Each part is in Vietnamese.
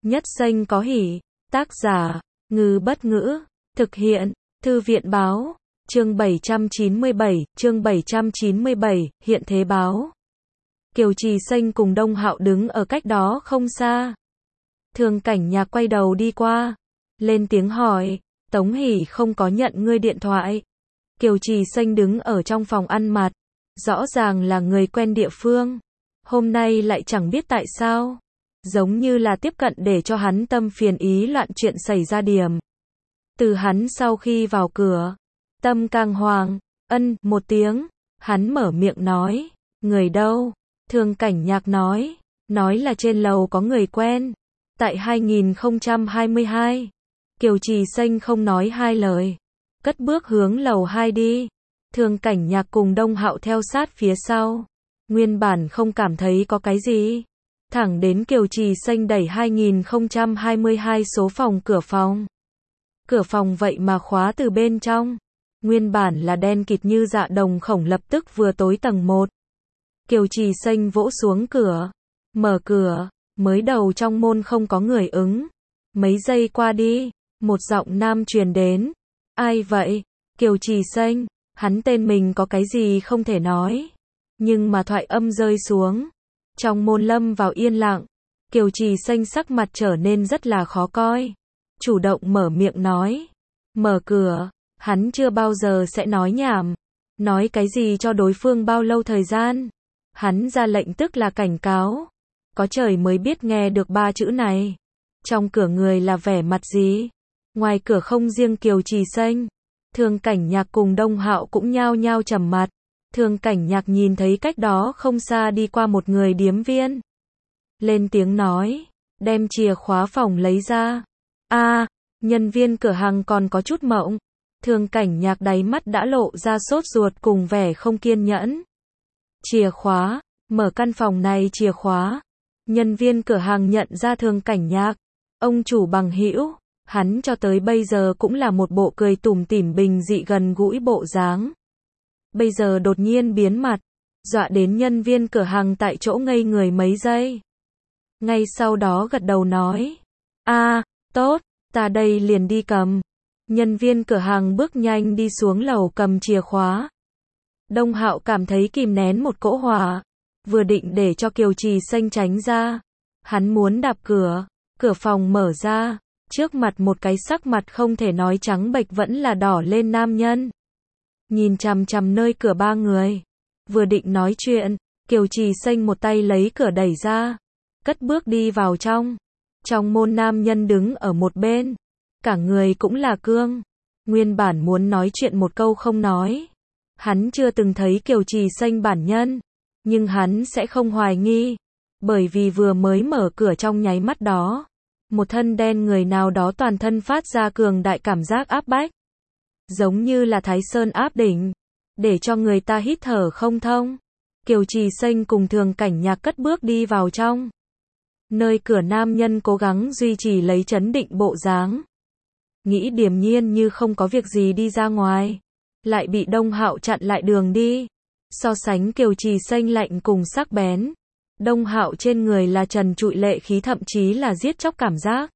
Nhất danh có hỷ. Tác giả, Ngư Bất Ngữ. Thực hiện, Thư viện báo. Chương 797, hiện thế báo. Kiều Trì Xanh cùng Đông Hạo đứng ở cách đó không xa. Thường Cảnh Nhạc quay đầu đi qua, lên tiếng hỏi, Tống Hỷ không có nhận ngươi điện thoại. Kiều Trì Xanh đứng ở trong phòng ăn mặt, rõ ràng là người quen địa phương, hôm nay lại chẳng biết tại sao, giống như là tiếp cận để cho hắn tâm phiền ý loạn chuyện xảy ra điểm. Từ hắn sau khi vào cửa, tâm càng hoàng, một tiếng, hắn mở miệng nói, người đâu? Thường Cảnh Nhạc nói là trên lầu có người quen. Tại 2022, Kiều Trì Xanh không nói hai lời, cất bước hướng lầu 2 đi. Thường Cảnh Nhạc cùng Đông Hạo theo sát phía sau. Nguyên bản không cảm thấy có cái gì, thẳng đến Kiều Trì Xanh đẩy 2022 số phòng cửa phòng. Cửa phòng vậy mà khóa từ bên trong. Nguyên bản là đen kịt như dạ đồng khổng lập tức vừa tối tầng 1. Kiều Trì Xanh vỗ xuống cửa, mở cửa, mới đầu trong môn không có người ứng. Mấy giây qua đi, một giọng nam truyền đến. Ai vậy? Kiều Trì Xanh, hắn tên mình có cái gì không thể nói. Nhưng mà thoại âm rơi xuống, trong môn lâm vào yên lặng. Kiều Trì Xanh sắc mặt trở nên rất là khó coi. Chủ động mở miệng nói. Mở cửa, hắn chưa bao giờ sẽ nói nhảm. Nói cái gì cho đối phương bao lâu thời gian. Hắn ra lệnh tức là cảnh cáo. Có trời mới biết nghe được 3 chữ này. Trong cửa người là vẻ mặt gì? Ngoài cửa không riêng Kiều Trì Xanh, Thường Cảnh Nhạc cùng Đông Hạo cũng nhao nhao trầm mặt. Thường Cảnh Nhạc nhìn thấy cách đó không xa đi qua một người điếm viên. Lên tiếng nói, đem chìa khóa phòng lấy ra. Nhân viên cửa hàng còn có chút mộng. Thường Cảnh Nhạc đáy mắt đã lộ ra sốt ruột cùng vẻ không kiên nhẫn. Chìa khóa, mở căn phòng này chìa khóa. Nhân viên cửa hàng nhận ra Thường Cảnh Nhạc. Ông chủ bằng hữu, hắn cho tới bây giờ cũng là một bộ cười tủm tỉm bình dị gần gũi bộ dáng. Bây giờ đột nhiên biến mặt, dọa đến nhân viên cửa hàng tại chỗ ngây người mấy giây. Ngay sau đó gật đầu nói, tốt, ta đây liền đi cầm. Nhân viên cửa hàng bước nhanh đi xuống lầu cầm chìa khóa. Đông Hạo cảm thấy kìm nén một cỗ hỏa, vừa định để cho Kiều Trì Xanh tránh ra. Hắn muốn đạp cửa, cửa phòng mở ra, trước mặt một cái sắc mặt không thể nói trắng bệch vẫn là đỏ lên nam nhân. Nhìn chằm chằm nơi cửa 3 người. Vừa định nói chuyện, Kiều Trì Xanh một tay lấy cửa đẩy ra, cất bước đi vào trong. Trong môn nam nhân đứng ở một bên, cả người cũng là cương. Nguyên bản muốn nói chuyện một câu không nói. Hắn chưa từng thấy Kiều Trì Xanh bản nhân, nhưng hắn sẽ không hoài nghi, bởi vì vừa mới mở cửa trong nháy mắt đó, một thân đen người nào đó toàn thân phát ra cường đại cảm giác áp bách, giống như là Thái Sơn áp đỉnh, để cho người ta hít thở không thông. Kiều Trì Xanh cùng Thường Cảnh Nhạc cất bước đi vào trong. Nơi cửa nam nhân cố gắng duy trì lấy trấn định bộ dáng, nghĩ điềm nhiên như không có việc gì đi ra ngoài, lại bị Đông Hạo chặn lại đường đi. So sánh Kiều Trì Xanh lạnh cùng sắc bén, Đông Hạo trên người là trần trụi lệ khí, thậm chí là giết chóc cảm giác.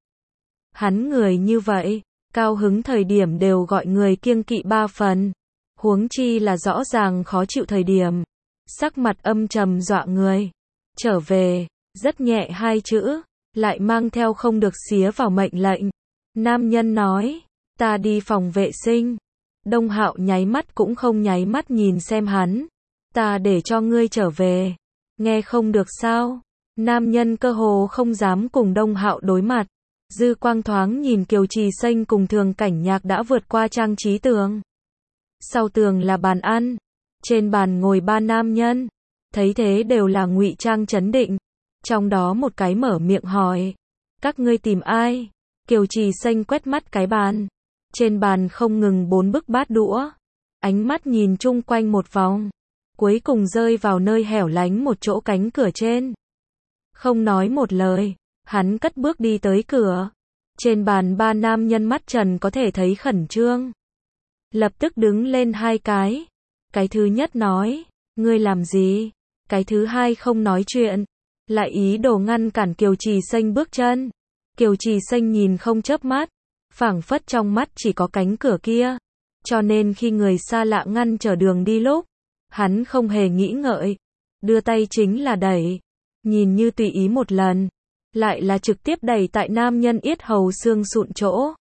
Hắn người như vậy, cao hứng thời điểm đều gọi người kiêng kỵ 3 phần, huống chi là rõ ràng khó chịu thời điểm, sắc mặt âm trầm dọa người. Trở về, rất nhẹ 2 chữ, lại mang theo không được xía vào mệnh lệnh. Nam nhân nói, ta đi phòng vệ sinh. Đông Hạo nháy mắt cũng không nháy mắt nhìn xem hắn. Ta để cho ngươi trở về. Nghe không được sao? Nam nhân cơ hồ không dám cùng Đông Hạo đối mặt. Dư quang thoáng nhìn Kiều Trì Xanh cùng Thường Cảnh Nhạc đã vượt qua trang trí tường. Sau tường là bàn ăn. Trên bàn ngồi 3 nam nhân. Thấy thế đều là ngụy trang trấn định. Trong đó một cái mở miệng hỏi. Các ngươi tìm ai? Kiều Trì Xanh quét mắt cái bàn. Trên bàn không ngừng 4 bức bát đũa. Ánh mắt nhìn chung quanh một vòng. Cuối cùng rơi vào nơi hẻo lánh một chỗ cánh cửa trên. Không nói một lời, hắn cất bước đi tới cửa. Trên bàn 3 nam nhân mắt trần có thể thấy khẩn trương. Lập tức đứng lên 2 cái. Cái thứ nhất nói, ngươi làm gì? Cái thứ hai không nói chuyện, lại ý đồ ngăn cản Kiều Trì Xanh bước chân. Kiều Trì Xanh nhìn không chớp mắt, phảng phất trong mắt chỉ có cánh cửa kia. Cho nên khi người xa lạ ngăn trở đường đi lúc, hắn không hề nghĩ ngợi, đưa tay chính là đẩy, nhìn như tùy ý một lần, lại là trực tiếp đẩy tại nam nhân yết hầu xương sụn chỗ.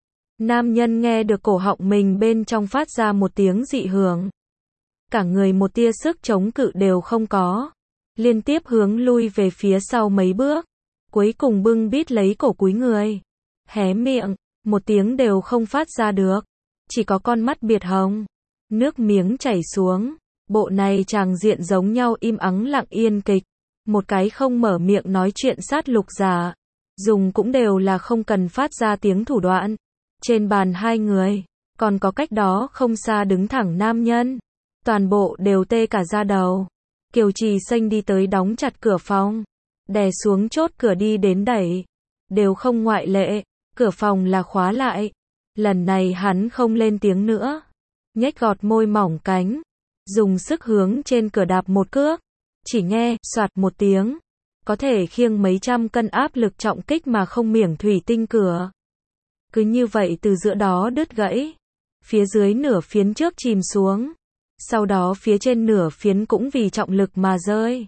Nam nhân nghe được cổ họng mình bên trong phát ra một tiếng dị hưởng. Cả người một tia sức chống cự đều không có, liên tiếp hướng lui về phía sau mấy bước, cuối cùng bưng bít lấy cổ cúi người, hé miệng, một tiếng đều không phát ra được, chỉ có con mắt biệt hồng, nước miếng chảy xuống. Bộ này tràng diện giống nhau im ắng lặng yên kịch, một cái không mở miệng nói chuyện sát lục giả, dùng cũng đều là không cần phát ra tiếng thủ đoạn. Trên bàn hai người, còn có cách đó không xa đứng thẳng nam nhân, toàn bộ đều tê cả da đầu. Kiều Trì Xanh đi tới đóng chặt cửa phòng, đè xuống chốt cửa đi đến đẩy, đều không ngoại lệ, cửa phòng là khóa lại. Lần này hắn không lên tiếng nữa, nhếch gọt môi mỏng cánh, dùng sức hướng trên cửa đạp một cước, chỉ nghe soạt một tiếng, có thể khiêng mấy trăm cân áp lực trọng kích mà không miểng thủy tinh cửa. Cứ như vậy từ giữa đó đứt gãy, phía dưới nửa phiến trước chìm xuống, sau đó phía trên nửa phiến cũng vì trọng lực mà rơi.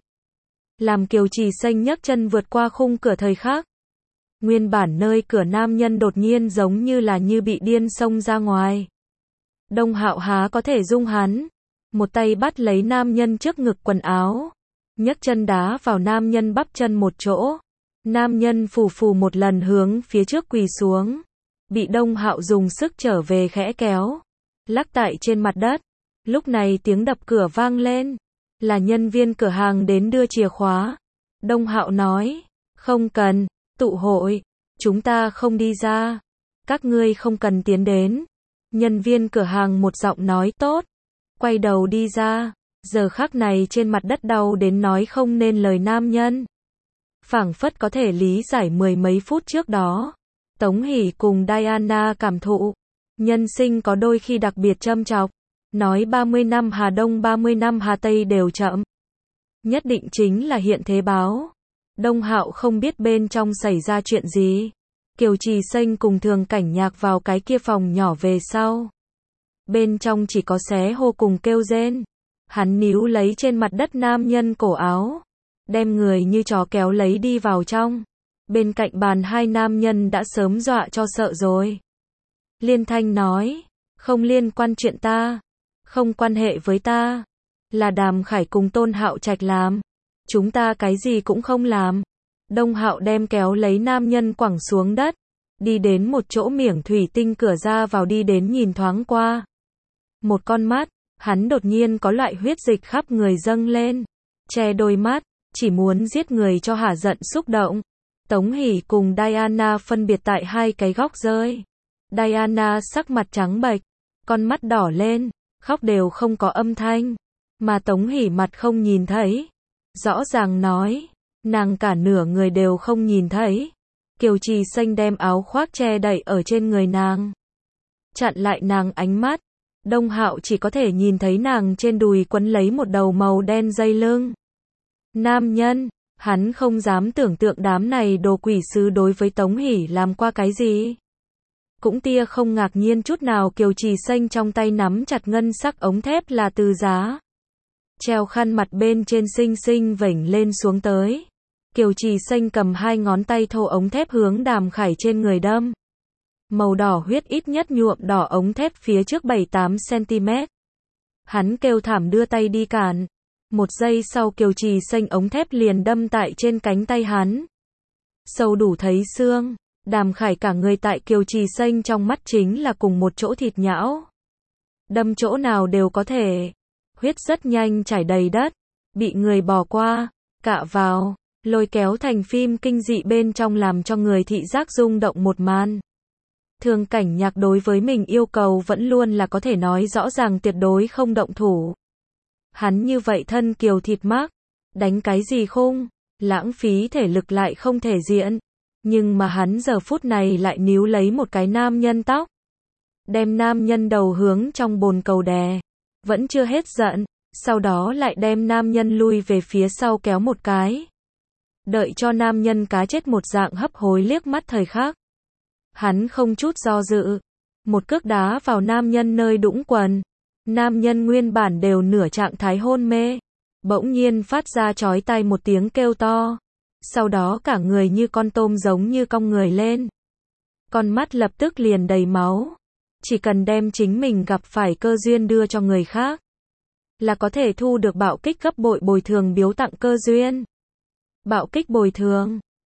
Làm Kiều Trì Xanh nhấc chân vượt qua khung cửa thời khắc, nguyên bản nơi cửa nam nhân đột nhiên giống như là như bị điên xông ra ngoài. Đông Hạo há có thể dung hắn, một tay bắt lấy nam nhân trước ngực quần áo, nhấc chân đá vào nam nhân bắp chân một chỗ. Nam nhân phù phù một lần hướng phía trước quỳ xuống, bị Đông Hạo dùng sức trở về khẽ kéo, lắc tại trên mặt đất. Lúc này tiếng đập cửa vang lên, là nhân viên cửa hàng đến đưa chìa khóa. Đông Hạo nói, không cần, tụ hội, chúng ta không đi ra, các ngươi không cần tiến đến. Nhân viên cửa hàng một giọng nói tốt, quay đầu đi ra. Giờ khắc này trên mặt đất đau đến nói không nên lời nam nhân, phảng phất có thể lý giải mười mấy phút trước đó Tống Hỷ cùng Diana cảm thụ. Nhân sinh có đôi khi đặc biệt châm chọc, nói 30 năm Hà Đông 30 năm Hà Tây đều chậm, nhất định chính là hiện thế báo. Đông Hạo không biết bên trong xảy ra chuyện gì. Kiều Trì Xanh cùng Thường Cảnh Nhạc vào cái kia phòng nhỏ về sau, bên trong chỉ có xé hô cùng kêu rên. Hắn níu lấy trên mặt đất nam nhân cổ áo, đem người như chó kéo lấy đi vào trong. Bên cạnh bàn hai nam nhân đã sớm dọa cho sợ rồi. Liên thanh nói, không liên quan chuyện ta, không quan hệ với ta, là Đàm Khải cùng Tôn Hạo Trạch làm, chúng ta cái gì cũng không làm. Đông Hạo đem kéo lấy nam nhân quẳng xuống đất, đi đến một chỗ miểng thủy tinh cửa ra vào đi đến nhìn thoáng qua. Một con mắt, hắn đột nhiên có loại huyết dịch khắp người dâng lên, che đôi mắt, chỉ muốn giết người cho hả giận xúc động. Tống Hỷ cùng Diana phân biệt tại hai cái góc rơi. Diana sắc mặt trắng bệch, con mắt đỏ lên, khóc đều không có âm thanh, mà Tống Hỷ mặt không nhìn thấy. Rõ ràng nói, nàng cả nửa người đều không nhìn thấy. Kiều Trì Xanh đem áo khoác che đậy ở trên người nàng, chặn lại nàng ánh mắt. Đông Hạo chỉ có thể nhìn thấy nàng trên đùi quấn lấy một đầu màu đen dây lưng. Nam nhân, hắn không dám tưởng tượng đám này đồ quỷ sứ đối với Tống Hỷ làm qua cái gì. Cũng tia không ngạc nhiên chút nào. Kiều Trì Xanh trong tay nắm chặt ngân sắc ống thép là từ giá, treo khăn mặt bên trên xinh xinh vểnh lên xuống tới. Kiều Trì Xanh cầm hai ngón tay thô ống thép hướng Đàm Khải trên người đâm. Màu đỏ huyết ít nhất nhuộm đỏ ống thép phía trước 7-8 cm. Hắn kêu thảm đưa tay đi cản. Một giây sau Kiều Trì Xanh ống thép liền đâm tại trên cánh tay hắn, sâu đủ thấy xương. Đàm Khải cả người tại Kiều Trì Xanh trong mắt chính là cùng một chỗ thịt nhão, đâm chỗ nào đều có thể. Huyết rất nhanh chảy đầy đất, bị người bỏ qua, cạ vào, lôi kéo thành phim kinh dị bên trong làm cho người thị giác rung động một màn. Thường Cảnh Nhạc đối với mình yêu cầu vẫn luôn là có thể nói rõ ràng tuyệt đối không động thủ. Hắn như vậy thân kiều thịt mác, đánh cái gì khung, lãng phí thể lực lại không thể diện. Nhưng mà hắn giờ phút này lại níu lấy một cái nam nhân tóc, đem nam nhân đầu hướng trong bồn cầu đè. Vẫn chưa hết giận, sau đó lại đem nam nhân lui về phía sau kéo một cái. Đợi cho nam nhân cá chết một dạng hấp hối liếc mắt thời khắc. Hắn không chút do dự. Một cước đá vào nam nhân nơi đũng quần. Nam nhân nguyên bản đều nửa trạng thái hôn mê. Bỗng nhiên phát ra chói tai một tiếng kêu to. Sau đó cả người như con tôm giống như cong người lên. Con mắt lập tức liền đầy máu. Chỉ cần đem chính mình gặp phải cơ duyên đưa cho người khác, là có thể thu được bạo kích gấp bội bồi thường biếu tặng cơ duyên. Bạo kích bồi thường.